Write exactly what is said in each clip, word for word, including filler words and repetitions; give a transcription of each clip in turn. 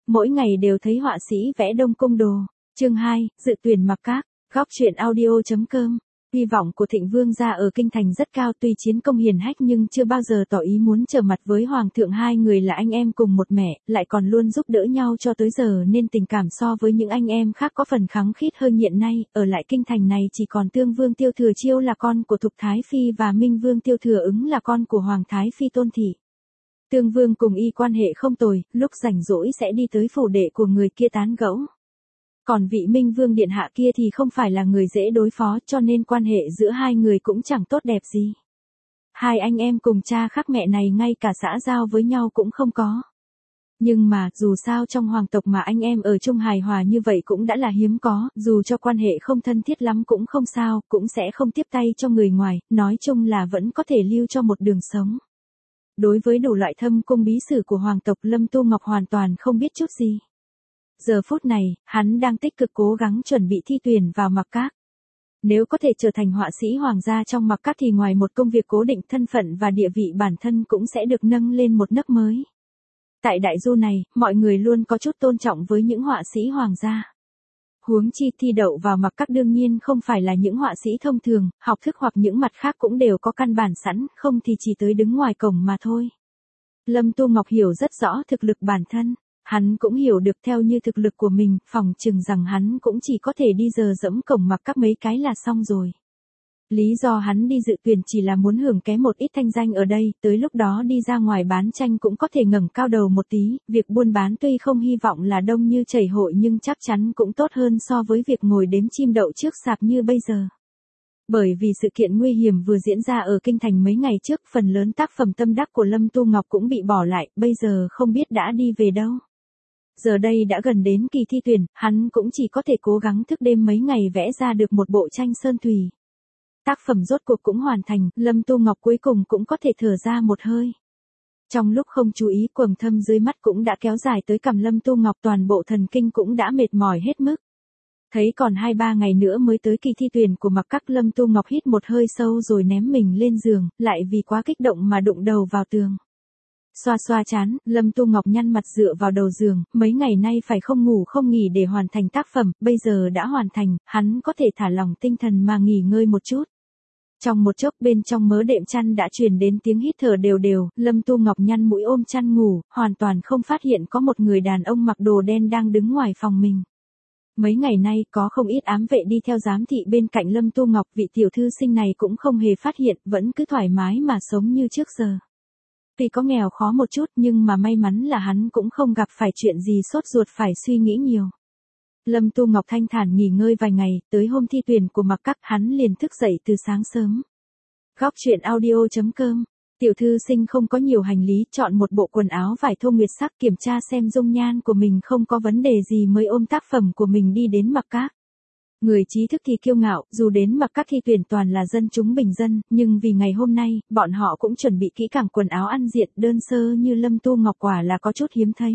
Mỗi ngày đều thấy họa sĩ vẽ Đông Cung đồ. Chương hai, dự tuyển mặc các. Góc truyện audio chấm com. Hy vọng của Thịnh Vương gia ở kinh thành rất cao, tuy chiến công hiển hách nhưng chưa bao giờ tỏ ý muốn trở mặt với hoàng thượng. Hai người là anh em cùng một mẹ, lại còn luôn giúp đỡ nhau cho tới giờ nên tình cảm so với những anh em khác có phần khăng khít hơn. Hiện nay, ở lại kinh thành này chỉ còn Tương Vương Tiêu Thừa Chiêu là con của Thục Thái Phi và Minh Vương Tiêu Thừa Ứng là con của Hoàng Thái Phi Tôn Thị. Tương Vương cùng y quan hệ không tồi, lúc rảnh rỗi sẽ đi tới phủ đệ của người kia tán gẫu. Còn vị Minh Vương điện hạ kia thì không phải là người dễ đối phó, cho nên quan hệ giữa hai người cũng chẳng tốt đẹp gì. Hai anh em cùng cha khác mẹ này ngay cả xã giao với nhau cũng không có. Nhưng mà, dù sao trong hoàng tộc mà anh em ở chung hài hòa như vậy cũng đã là hiếm có, dù cho quan hệ không thân thiết lắm cũng không sao, cũng sẽ không tiếp tay cho người ngoài, nói chung là vẫn có thể lưu cho một đường sống. Đối với đủ loại thâm cung bí sử của hoàng tộc, Lâm Tu Ngọc hoàn toàn không biết chút gì. Giờ phút này, hắn đang tích cực cố gắng chuẩn bị thi tuyển vào mặc các. Nếu có thể trở thành họa sĩ hoàng gia trong mặc các thì ngoài một công việc cố định, thân phận và địa vị bản thân cũng sẽ được nâng lên một nấc mới. Tại đại du này, mọi người luôn có chút tôn trọng với những họa sĩ hoàng gia. Huống chi thi đậu vào mặc các đương nhiên không phải là những họa sĩ thông thường, học thức hoặc những mặt khác cũng đều có căn bản sẵn, không thì chỉ tới đứng ngoài cổng mà thôi. Lâm Tu Ngọc hiểu rất rõ thực lực bản thân. Hắn cũng hiểu được theo như thực lực của mình, phòng chừng rằng hắn cũng chỉ có thể đi giờ dẫm cổng mặc các mấy cái là xong rồi. Lý do hắn đi dự tuyển chỉ là muốn hưởng ké một ít thanh danh ở đây, tới lúc đó đi ra ngoài bán tranh cũng có thể ngẩng cao đầu một tí. Việc buôn bán tuy không hy vọng là đông như chảy hội nhưng chắc chắn cũng tốt hơn so với việc ngồi đếm chim đậu trước sạp như bây giờ. Bởi vì sự kiện nguy hiểm vừa diễn ra ở kinh thành mấy ngày trước, phần lớn tác phẩm tâm đắc của Lâm Tu Ngọc cũng bị bỏ lại, bây giờ không biết đã đi về đâu. Giờ đây đã gần đến kỳ thi tuyển, hắn cũng chỉ có thể cố gắng thức đêm mấy ngày vẽ ra được một bộ tranh sơn thủy. Tác phẩm rốt cuộc cũng hoàn thành, Lâm Tu Ngọc cuối cùng cũng có thể thở ra một hơi. Trong lúc không chú ý, quầng thâm dưới mắt cũng đã kéo dài tới cằm Lâm Tu Ngọc, toàn bộ thần kinh cũng đã mệt mỏi hết mức. Thấy còn hai ba ngày nữa mới tới kỳ thi tuyển của mặc các, Lâm Tu Ngọc hít một hơi sâu rồi ném mình lên giường, lại vì quá kích động mà đụng đầu vào tường. Xoa xoa chán, Lâm Tu Ngọc nhăn mặt dựa vào đầu giường, mấy ngày nay phải không ngủ không nghỉ để hoàn thành tác phẩm, bây giờ đã hoàn thành, hắn có thể thả lỏng tinh thần mà nghỉ ngơi một chút. Trong một chốc, bên trong mớ đệm chăn đã truyền đến tiếng hít thở đều đều, Lâm Tu Ngọc nhăn mũi ôm chăn ngủ, hoàn toàn không phát hiện có một người đàn ông mặc đồ đen đang đứng ngoài phòng mình. Mấy ngày nay có không ít ám vệ đi theo giám thị bên cạnh Lâm Tu Ngọc, vị tiểu thư sinh này cũng không hề phát hiện, vẫn cứ thoải mái mà sống như trước giờ. Tuy có nghèo khó một chút nhưng mà may mắn là hắn cũng không gặp phải chuyện gì sốt ruột phải suy nghĩ nhiều. Lâm Tu Ngọc thanh thản nghỉ ngơi vài ngày, tới hôm thi tuyển của mặc các hắn liền thức dậy từ sáng sớm. Góc truyện audio chấm com. Tiểu thư sinh không có nhiều hành lý, chọn một bộ quần áo vải thô nguyệt sắc, kiểm tra xem dung nhan của mình không có vấn đề gì mới ôm tác phẩm của mình đi đến mặc các. Người trí thức thì kiêu ngạo, dù đến mặc các thi tuyển toàn là dân chúng bình dân, nhưng vì ngày hôm nay, bọn họ cũng chuẩn bị kỹ càng quần áo ăn diện, đơn sơ như Lâm Tu Ngọc quả là có chút hiếm thấy.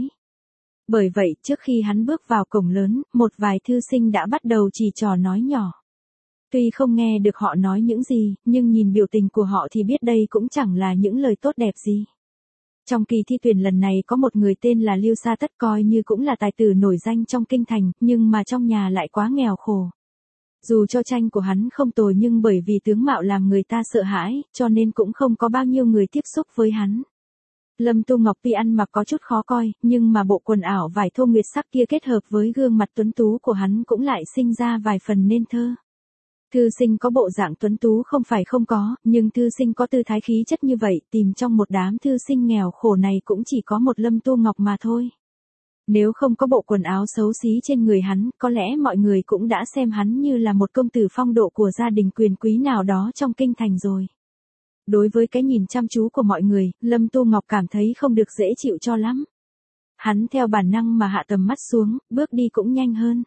Bởi vậy, trước khi hắn bước vào cổng lớn, một vài thư sinh đã bắt đầu chỉ trò nói nhỏ. Tuy không nghe được họ nói những gì, nhưng nhìn biểu tình của họ thì biết đây cũng chẳng là những lời tốt đẹp gì. Trong kỳ thi tuyển lần này có một người tên là Lưu Sa Tất, coi như cũng là tài tử nổi danh trong kinh thành, nhưng mà trong nhà lại quá nghèo khổ. Dù cho tranh của hắn không tồi nhưng bởi vì tướng mạo làm người ta sợ hãi, cho nên cũng không có bao nhiêu người tiếp xúc với hắn. Lâm Tu Ngọc tuy ăn mặc có chút khó coi, nhưng mà bộ quần áo vải thô nguyệt sắc kia kết hợp với gương mặt tuấn tú của hắn cũng lại sinh ra vài phần nên thơ. Thư sinh có bộ dạng tuấn tú không phải không có, nhưng thư sinh có tư thái khí chất như vậy, tìm trong một đám thư sinh nghèo khổ này cũng chỉ có một Lâm Tu Ngọc mà thôi. Nếu không có bộ quần áo xấu xí trên người hắn, có lẽ mọi người cũng đã xem hắn như là một công tử phong độ của gia đình quyền quý nào đó trong kinh thành rồi. Đối với cái nhìn chăm chú của mọi người, Lâm Tu Ngọc cảm thấy không được dễ chịu cho lắm. Hắn theo bản năng mà hạ tầm mắt xuống, bước đi cũng nhanh hơn.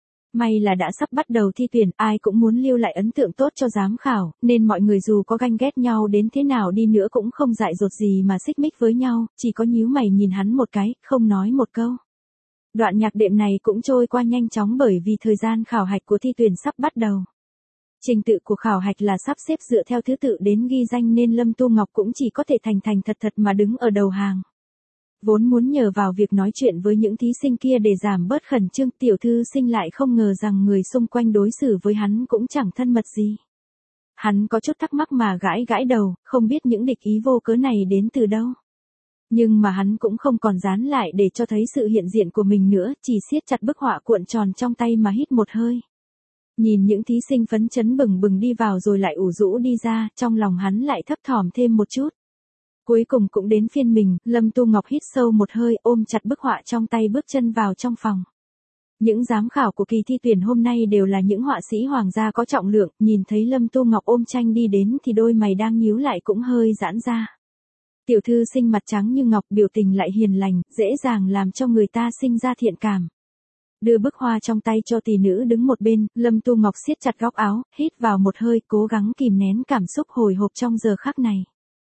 May là đã sắp bắt đầu thi tuyển, ai cũng muốn lưu lại ấn tượng tốt cho giám khảo, nên mọi người dù có ganh ghét nhau đến thế nào đi nữa cũng không dại dột gì mà xích mích với nhau, chỉ có nhíu mày nhìn hắn một cái, không nói một câu. Đoạn nhạc đệm này cũng trôi qua nhanh chóng bởi vì thời gian khảo hạch của thi tuyển sắp bắt đầu. Trình tự của khảo hạch là sắp xếp dựa theo thứ tự đến ghi danh nên Lâm Tu Ngọc cũng chỉ có thể thành thành thật thật mà đứng ở đầu hàng. Vốn muốn nhờ vào việc nói chuyện với những thí sinh kia để giảm bớt khẩn trương, tiểu thư sinh lại không ngờ rằng người xung quanh đối xử với hắn cũng chẳng thân mật gì. Hắn có chút thắc mắc mà gãi gãi đầu, không biết những địch ý vô cớ này đến từ đâu. Nhưng mà hắn cũng không còn dán lại để cho thấy sự hiện diện của mình nữa, chỉ siết chặt bức họa cuộn tròn trong tay mà hít một hơi. Nhìn những thí sinh phấn chấn bừng bừng đi vào rồi lại ủ rũ đi ra, trong lòng hắn lại thấp thỏm thêm một chút. Cuối cùng cũng đến phiên mình, Lâm Tu Ngọc hít sâu một hơi, ôm chặt bức họa trong tay bước chân vào trong phòng. Những giám khảo của kỳ thi tuyển hôm nay đều là những họa sĩ hoàng gia có trọng lượng, nhìn thấy Lâm Tu Ngọc ôm tranh đi đến thì đôi mày đang nhíu lại cũng hơi giãn ra. Tiểu thư sinh mặt trắng như ngọc, biểu tình lại hiền lành, dễ dàng làm cho người ta sinh ra thiện cảm. Đưa bức hoa trong tay cho tỷ nữ đứng một bên, Lâm Tu Ngọc siết chặt góc áo, hít vào một hơi, cố gắng kìm nén cảm xúc hồi hộp trong giờ khắc này.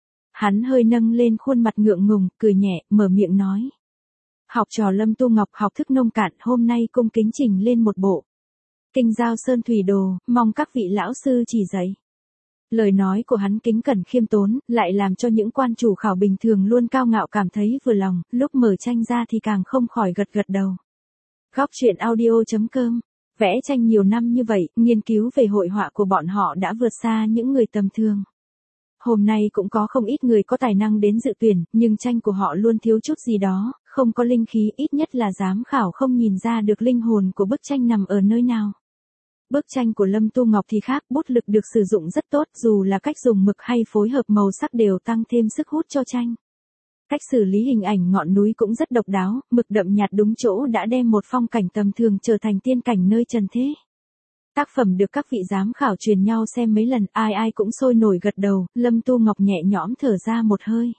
Hắn hơi nâng lên khuôn mặt ngượng ngùng, cười nhẹ, mở miệng nói. Học trò Lâm Tu Ngọc học thức nông cạn, hôm nay cung kính trình lên một bộ Kinh Giao Sơn Thủy Đồ, mong các vị lão sư chỉ dạy. Lời nói của hắn kính cẩn khiêm tốn, lại làm cho những quan chủ khảo bình thường luôn cao ngạo cảm thấy vừa lòng, lúc mở tranh ra thì càng không khỏi gật gật đầu. Góc truyện audio chấm com. Vẽ tranh nhiều năm như vậy, nghiên cứu về hội họa của bọn họ đã vượt xa những người tầm thường. Hôm nay cũng có không ít người có tài năng đến dự tuyển, nhưng tranh của họ luôn thiếu chút gì đó, không có linh khí, ít nhất là giám khảo không nhìn ra được linh hồn của bức tranh nằm ở nơi nào. Bức tranh của Lâm Tu Ngọc thì khác, bút lực được sử dụng rất tốt, dù là cách dùng mực hay phối hợp màu sắc đều tăng thêm sức hút cho tranh. Cách xử lý hình ảnh ngọn núi cũng rất độc đáo, mực đậm nhạt đúng chỗ đã đem một phong cảnh tầm thường trở thành tiên cảnh nơi trần thế. Tác phẩm được các vị giám khảo truyền nhau xem mấy lần, ai ai cũng sôi nổi gật đầu, Lâm Tu Ngọc nhẹ nhõm thở ra một hơi.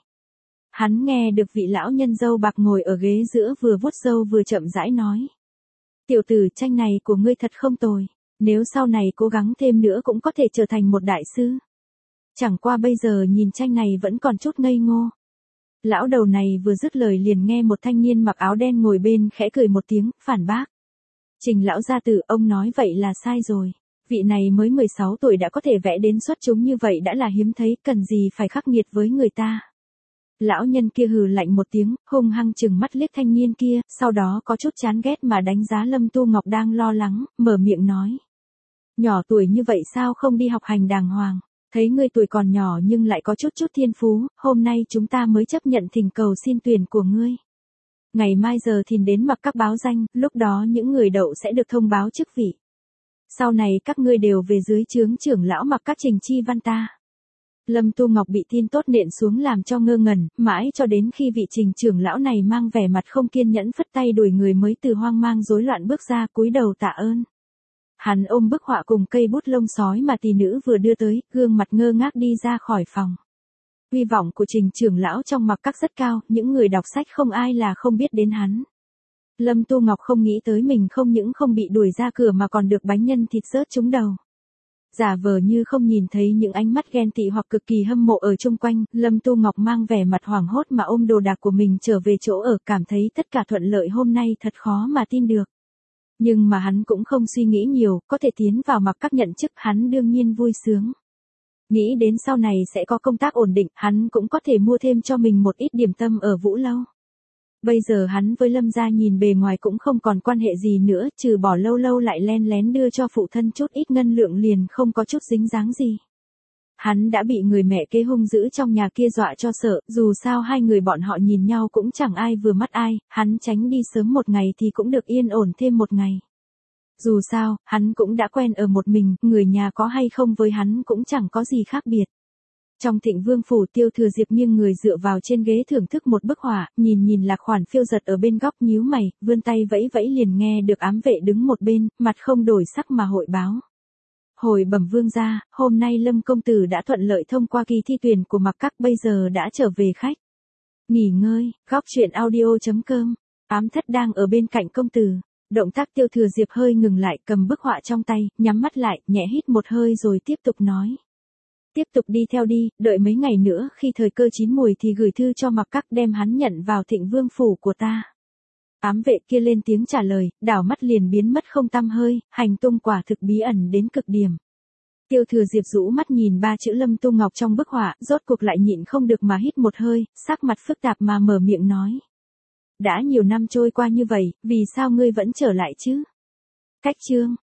Hắn nghe được vị lão nhân râu bạc ngồi ở ghế giữa vừa vuốt râu vừa chậm rãi nói. Tiểu tử, tranh này của ngươi thật không tồi, nếu sau này cố gắng thêm nữa cũng có thể trở thành một đại sư. Chẳng qua bây giờ nhìn tranh này vẫn còn chút ngây ngô. Lão đầu này vừa dứt lời liền nghe một thanh niên mặc áo đen ngồi bên khẽ cười một tiếng, phản bác. Trình lão gia tử, ông nói vậy là sai rồi. Vị này mới mười sáu tuổi đã có thể vẽ đến xuất chúng như vậy đã là hiếm thấy, cần gì phải khắc nghiệt với người ta. Lão nhân kia hừ lạnh một tiếng, hung hăng chừng mắt liếc thanh niên kia, sau đó có chút chán ghét mà đánh giá Lâm Tu Ngọc đang lo lắng, mở miệng nói. Nhỏ tuổi như vậy sao không đi học hành đàng hoàng, thấy ngươi tuổi còn nhỏ nhưng lại có chút chút thiên phú, hôm nay chúng ta mới chấp nhận thỉnh cầu xin tuyển của ngươi. Ngày mai giờ thìn đến mặc các báo danh, lúc đó những người đậu sẽ được thông báo chức vị. Sau này các ngươi đều về dưới trướng trưởng lão mặc các trình chi văn ta. Lâm Tu Ngọc bị tin tốt nện xuống làm cho ngơ ngẩn, mãi cho đến khi vị trình trưởng lão này mang vẻ mặt không kiên nhẫn phất tay đuổi người mới từ hoang mang rối loạn bước ra cúi đầu tạ ơn. Hắn ôm bức họa cùng cây bút lông sói mà tỷ nữ vừa đưa tới, gương mặt ngơ ngác đi ra khỏi phòng. Uy vọng của trình trưởng lão trong mặc các rất cao, những người đọc sách không ai là không biết đến hắn. Lâm Tu Ngọc không nghĩ tới mình không những không bị đuổi ra cửa mà còn được bánh nhân thịt rớt trúng đầu. Giả vờ như không nhìn thấy những ánh mắt ghen tị hoặc cực kỳ hâm mộ ở chung quanh, Lâm Tu Ngọc mang vẻ mặt hoảng hốt mà ôm đồ đạc của mình trở về chỗ ở, cảm thấy tất cả thuận lợi hôm nay thật khó mà tin được. Nhưng mà hắn cũng không suy nghĩ nhiều, có thể tiến vào mặc các nhận chức, hắn đương nhiên vui sướng. Nghĩ đến sau này sẽ có công tác ổn định, hắn cũng có thể mua thêm cho mình một ít điểm tâm ở Vũ Lâu. Bây giờ hắn với Lâm gia nhìn bề ngoài cũng không còn quan hệ gì nữa, trừ bỏ lâu lâu lại len lén đưa cho phụ thân chút ít ngân lượng liền không có chút dính dáng gì. Hắn đã bị người mẹ kế hung dữ trong nhà kia dọa cho sợ, dù sao hai người bọn họ nhìn nhau cũng chẳng ai vừa mắt ai, hắn tránh đi sớm một ngày thì cũng được yên ổn thêm một ngày. Dù sao, hắn cũng đã quen ở một mình, người nhà có hay không với hắn cũng chẳng có gì khác biệt. Trong Thịnh Vương phủ, Tiêu Thừa Diệp nghiêng người dựa vào trên ghế thưởng thức một bức họa, nhìn nhìn Lạc Khoản phiêu giật ở bên góc nhíu mày, vươn tay vẫy vẫy liền nghe được ám vệ đứng một bên, mặt không đổi sắc mà hội báo. Hồi bẩm vương gia, hôm nay Lâm công tử đã thuận lợi thông qua kỳ thi tuyển của mặc các, bây giờ đã trở về khách. Nghỉ ngơi, góc truyện audio chấm com. Ám thất đang ở bên cạnh công tử. Động tác Tiêu Thừa Diệp hơi ngừng lại, cầm bức họa trong tay, nhắm mắt lại, nhẹ hít một hơi rồi tiếp tục nói. Tiếp tục đi theo đi, đợi mấy ngày nữa khi thời cơ chín mùi thì gửi thư cho mặc các đem hắn nhận vào Thịnh Vương phủ của ta. Ám vệ kia lên tiếng trả lời, đảo mắt liền biến mất không tăm hơi, hành tung quả thực bí ẩn đến cực điểm. Tiêu Thừa Diệp rũ mắt nhìn ba chữ Lâm Tu Ngọc trong bức họa, rốt cuộc lại nhịn không được mà hít một hơi, sắc mặt phức tạp mà mở miệng nói. Đã nhiều năm trôi qua như vậy, vì sao ngươi vẫn trở lại chứ? Cách chương